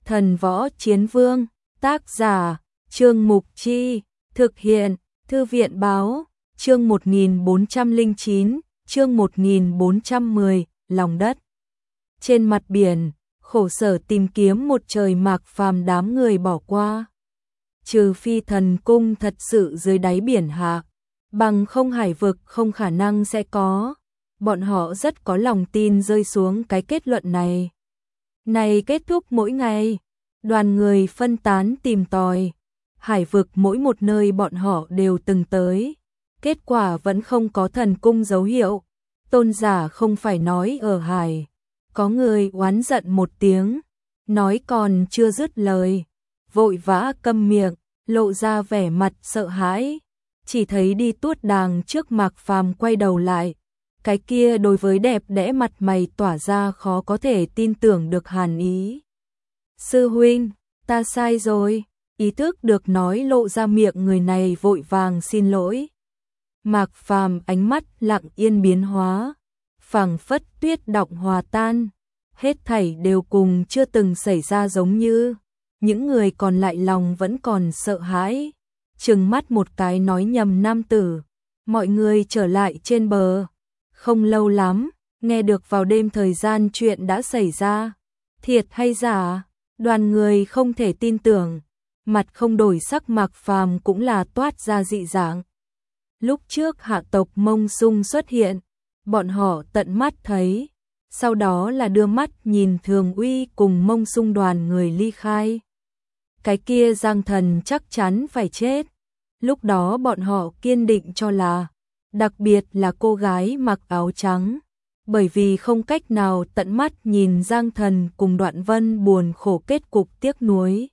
Thần Võ Chiến Vương, tác giả, Trương Mục Chi, thực hiện, Thư viện Báo, chương 1409, chương 1410, lòng đất. Trên mặt biển, khổ sở tìm kiếm một trời Mạc Phàm đám người bỏ qua. Trừ phi thần cung thật sự dưới đáy biển hạ, bằng không hải vực không khả năng sẽ có. Bọn họ rất có lòng tin rơi xuống cái kết luận này. Này kết thúc mỗi ngày, đoàn người phân tán tìm tòi. Hải vực mỗi một nơi bọn họ đều từng tới. Kết quả vẫn không có thần cung dấu hiệu. Tôn giả không phải nói ở hải. Có người oán giận một tiếng, nói còn chưa dứt lời, vội vã câm miệng, lộ ra vẻ mặt sợ hãi. Chỉ thấy đi tuốt đàng trước Mạc Phàm quay đầu lại. Cái kia đối với đẹp đẽ mặt mày tỏa ra khó có thể tin tưởng được hàn ý. Sư huynh, ta sai rồi. Ý thức được nói lộ ra miệng, người này vội vàng xin lỗi. Mạc Phàm ánh mắt lặng yên biến hóa, phảng phất tuyết động hòa tan, hết thảy đều cùng chưa từng xảy ra giống như. Những người còn lại lòng vẫn còn sợ hãi, trừng mắt một cái nói nhầm nam tử. Mọi người trở lại trên bờ. Không lâu lắm, nghe được vào đêm thời gian chuyện đã xảy ra. Thiệt hay giả? Đoàn người không thể tin tưởng. Mặt không đổi sắc Mạc Phàm cũng là toát ra dị dạng. Lúc trước hạ tộc Mông Sung xuất hiện, bọn họ tận mắt thấy, sau đó là đưa mắt nhìn Thường Uy cùng Mông Sung đoàn người ly khai. Cái kia Giang Thần chắc chắn phải chết. Lúc đó bọn họ kiên định cho là, đặc biệt là cô gái mặc áo trắng, bởi vì không cách nào tận mắt nhìn Giang Thần cùng Đoạn Vân buồn khổ kết cục tiếc nuối.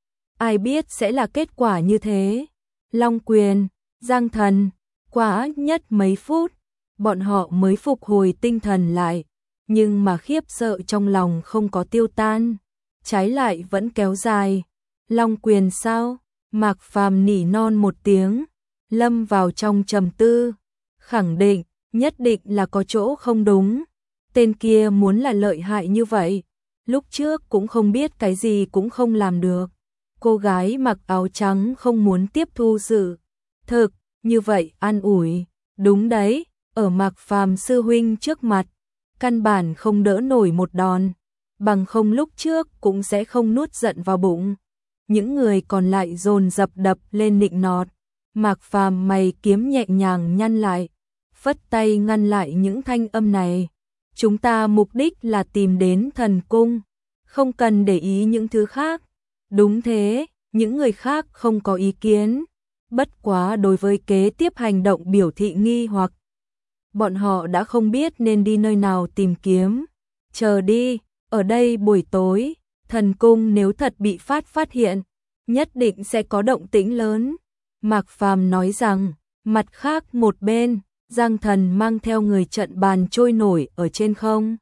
Ai biết sẽ là kết quả như thế. Long Quyền, Giang Thần, quá nhất mấy phút, bọn họ mới phục hồi tinh thần lại, nhưng mà khiếp sợ trong lòng không có tiêu tan, trái lại vẫn kéo dài. Long Quyền sao? Mạc Phàm nỉ non một tiếng, lâm vào trong trầm tư, khẳng định, nhất định là có chỗ không đúng. Tên kia muốn là lợi hại như vậy, lúc trước cũng không biết cái gì cũng không làm được. Cô gái mặc áo trắng không muốn tiếp thu sự thực, như vậy an ủi, đúng đấy, ở Mạc Phàm sư huynh trước mặt, căn bản không đỡ nổi một đòn, bằng không lúc trước cũng sẽ không nuốt giận vào bụng. Những người còn lại dồn dập đập lên nịnh nọt. Mạc Phàm mày kiếm nhẹ nhàng nhăn lại, phất tay ngăn lại những thanh âm này. Chúng ta mục đích là tìm đến thần cung, không cần để ý những thứ khác. Đúng thế, những người khác không có ý kiến, bất quá đối với kế tiếp hành động biểu thị nghi hoặc. Bọn họ đã không biết nên đi nơi nào tìm kiếm. Chờ đi, ở đây buổi tối, thần cung nếu thật bị phát hiện, nhất định sẽ có động tĩnh lớn. Mạc Phàm nói rằng, mặt khác một bên, Giang Thần mang theo người trận bàn trôi nổi ở trên không.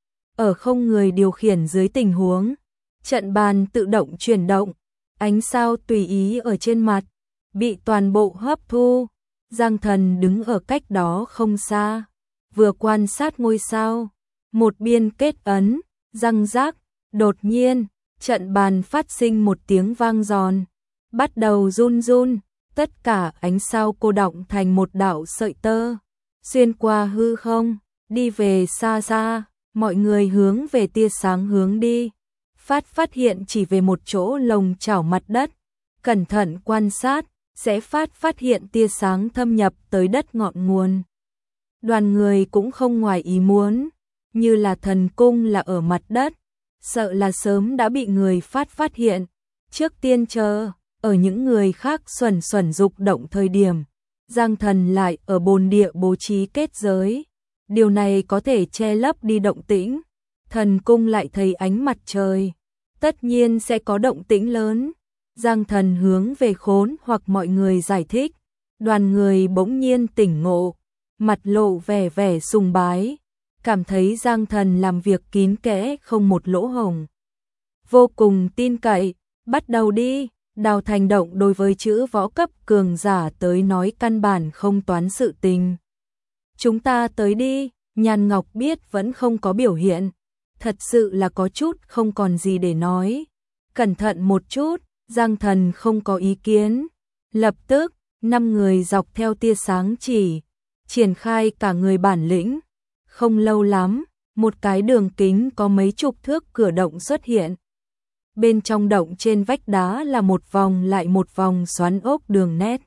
Ở không người điều khiển dưới tình huống, trận bàn tự động chuyển động, ánh sao tùy ý ở trên mặt, bị toàn bộ hấp thu. Giang Thần đứng ở cách đó không xa, vừa quan sát ngôi sao, một biên kết ấn, răng rác, đột nhiên, trận bàn phát sinh một tiếng vang giòn, bắt đầu run run, tất cả ánh sao cô đọng thành một đạo sợi tơ, xuyên qua hư không, đi về xa xa. Mọi người hướng về tia sáng hướng đi, phát hiện chỉ về một chỗ lồng chảo mặt đất. Cẩn thận quan sát, sẽ phát hiện tia sáng thâm nhập tới đất ngọn nguồn. Đoàn người cũng không ngoài ý muốn, như là thần cung là ở mặt đất, sợ là sớm đã bị người phát hiện. Trước tiên chờ, ở những người khác xuẩn dục động thời điểm, Giang Thần lại ở bồn địa bố trí kết giới. Điều này có thể che lấp đi động tĩnh. Thần cung lại thấy ánh mặt trời, tất nhiên sẽ có động tĩnh lớn. Giang Thần hướng về Khốn hoặc mọi người giải thích. Đoàn người bỗng nhiên tỉnh ngộ, mặt lộ vẻ sùng bái, cảm thấy Giang Thần làm việc kín kẽ không một lỗ hổng, vô cùng tin cậy. Bắt đầu đi. Đào Thành Động đối với chữ võ cấp cường giả tới nói căn bản không toán sự tình. Chúng ta tới đi. Nhan Ngọc biết vẫn không có biểu hiện, thật sự là có chút không còn gì để nói. Cẩn thận một chút, Giang Thần không có ý kiến. Lập tức, 5 người dọc theo tia sáng chỉ, triển khai cả người bản lĩnh. Không lâu lắm, một cái đường kính có mấy chục thước cửa động xuất hiện. Bên trong động trên vách đá là một vòng lại một vòng xoắn ốc đường nét.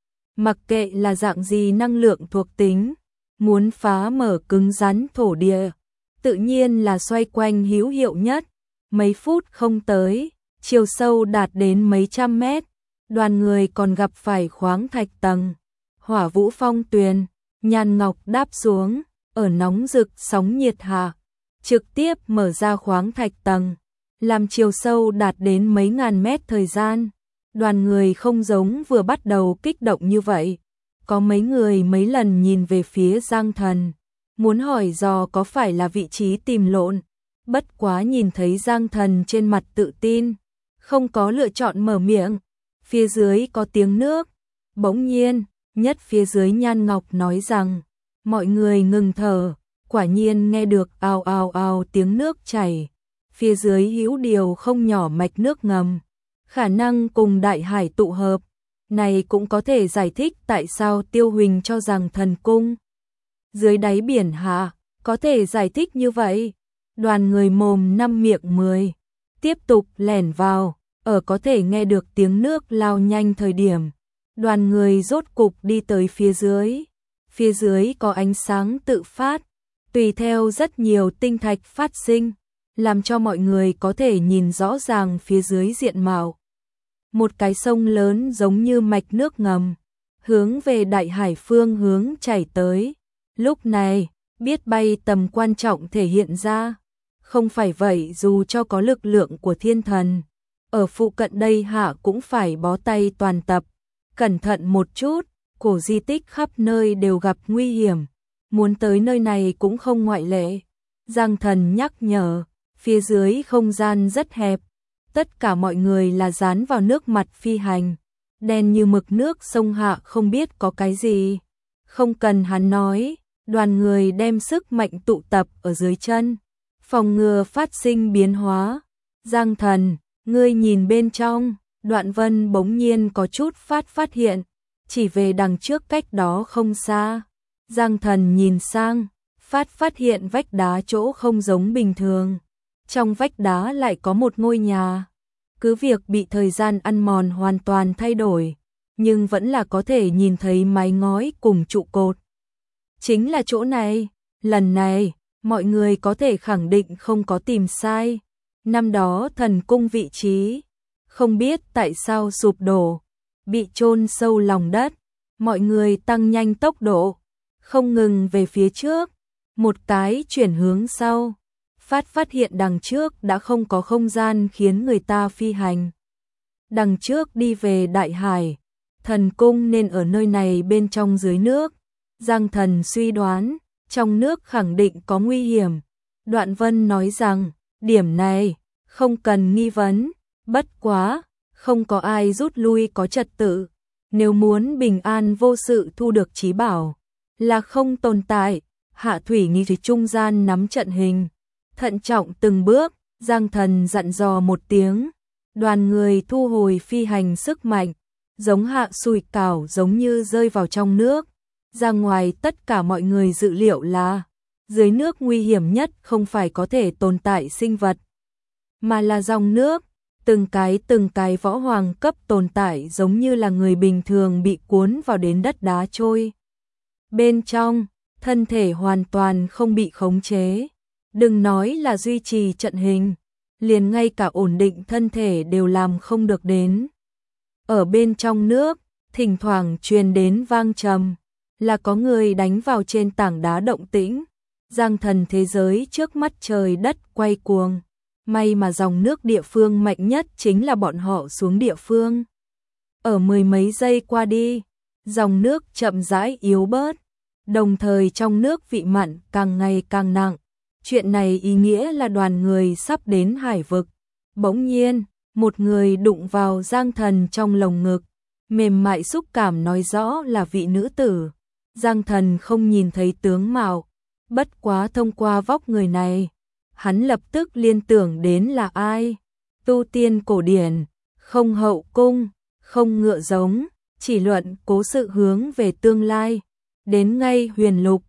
Mặc kệ là dạng gì năng lượng thuộc tính, muốn phá mở cứng rắn thổ địa, tự nhiên là xoay quanh hữu hiệu nhất. Mấy phút không tới, chiều sâu đạt đến mấy trăm mét, đoàn người còn gặp phải khoáng thạch tầng. Hỏa vũ phong tuyền, Nhan Ngọc đáp xuống, ở nóng rực sóng nhiệt hạ, trực tiếp mở ra khoáng thạch tầng, làm chiều sâu đạt đến mấy ngàn mét thời gian. Đoàn người không giống vừa bắt đầu kích động như vậy. Có mấy người mấy lần nhìn về phía Giang Thần, muốn hỏi dò có phải là vị trí tìm lộn. Bất quá nhìn thấy Giang Thần trên mặt tự tin, không có lựa chọn mở miệng. Phía dưới có tiếng nước. Bỗng nhiên, nhất phía dưới Nhan Ngọc nói rằng, mọi người ngừng thở, quả nhiên nghe được ào ào ào tiếng nước chảy. Phía dưới hữu điều không nhỏ mạch nước ngầm, khả năng cùng đại hải tụ hợp. Này cũng có thể giải thích tại sao Tiêu Huỳnh cho rằng thần cung dưới đáy biển hạ, có thể giải thích như vậy. Đoàn người mồm năm miệng 10, tiếp tục lẻn vào, ở có thể nghe được tiếng nước lao nhanh thời điểm. Đoàn người rốt cục đi tới phía dưới. Phía dưới có ánh sáng tự phát, tùy theo rất nhiều tinh thạch phát sinh, làm cho mọi người có thể nhìn rõ ràng phía dưới diện mạo. Một cái sông lớn giống như mạch nước ngầm, hướng về đại hải phương hướng chảy tới. Lúc này, biết bay tầm quan trọng thể hiện ra. Không phải vậy dù cho có lực lượng của thiên thần, ở phụ cận đây hạ cũng phải bó tay toàn tập. Cẩn thận một chút, cổ di tích khắp nơi đều gặp nguy hiểm. Muốn tới nơi này cũng không ngoại lệ. Giang Thần nhắc nhở, phía dưới không gian rất hẹp. Tất cả mọi người là dán vào nước mặt phi hành. Đen như mực nước sông hạ không biết có cái gì. Không cần hắn nói, đoàn người đem sức mạnh tụ tập ở dưới chân, phòng ngừa phát sinh biến hóa. Giang Thần, ngươi nhìn bên trong. Đoạn Vân bỗng nhiên có chút phát hiện, chỉ về đằng trước cách đó không xa. Giang Thần nhìn sang, phát hiện vách đá chỗ không giống bình thường. Trong vách đá lại có một ngôi nhà. Cứ việc bị thời gian ăn mòn hoàn toàn thay đổi, nhưng vẫn là có thể nhìn thấy mái ngói cùng trụ cột. Chính là chỗ này, lần này, mọi người có thể khẳng định không có tìm sai. Năm đó thần cung vị trí, không biết tại sao sụp đổ, bị chôn sâu lòng đất. Mọi người tăng nhanh tốc độ, không ngừng về phía trước, một cái chuyển hướng sau. Phát hiện đằng trước đã không có không gian khiến người ta phi hành. Đằng trước đi về đại hải, thần cung nên ở nơi này bên trong dưới nước. Giang Thần suy đoán, trong nước khẳng định có nguy hiểm. Đoạn Vân nói rằng, điểm này, không cần nghi vấn, bất quá, không có ai rút lui có trật tự. Nếu muốn bình an vô sự thu được trí bảo, là không tồn tại. Hạ Thủy Nghi Thủy trung gian nắm trận hình, thận trọng từng bước. Giang Thần dặn dò một tiếng, đoàn người thu hồi phi hành sức mạnh, giống hạ sùi cảo giống như rơi vào trong nước. Ra ngoài tất cả mọi người dự liệu là, dưới nước nguy hiểm nhất không phải có thể tồn tại sinh vật, mà là dòng nước. Từng cái võ hoàng cấp tồn tại giống như là người bình thường bị cuốn vào đến đất đá trôi. Bên trong, thân thể hoàn toàn không bị khống chế. Đừng nói là duy trì trận hình, liền ngay cả ổn định thân thể đều làm không được đến. Ở bên trong nước, thỉnh thoảng truyền đến vang trầm, là có người đánh vào trên tảng đá động tĩnh. Giang Thần thế giới trước mắt trời đất quay cuồng. May mà dòng nước địa phương mạnh nhất chính là bọn họ xuống địa phương. Ở mười mấy giây qua đi, dòng nước chậm rãi yếu bớt, đồng thời trong nước vị mặn càng ngày càng nặng. Chuyện này ý nghĩa là đoàn người sắp đến hải vực. Bỗng nhiên, một người đụng vào Giang Thần trong lồng ngực, mềm mại xúc cảm nói rõ là vị nữ tử. Giang Thần không nhìn thấy tướng mạo, bất quá thông qua vóc người này, hắn lập tức liên tưởng đến là ai. tu tiên cổ điển, không hậu cung, không ngựa giống, chỉ luận cố sự hướng về tương lai. Đến ngay huyền lục,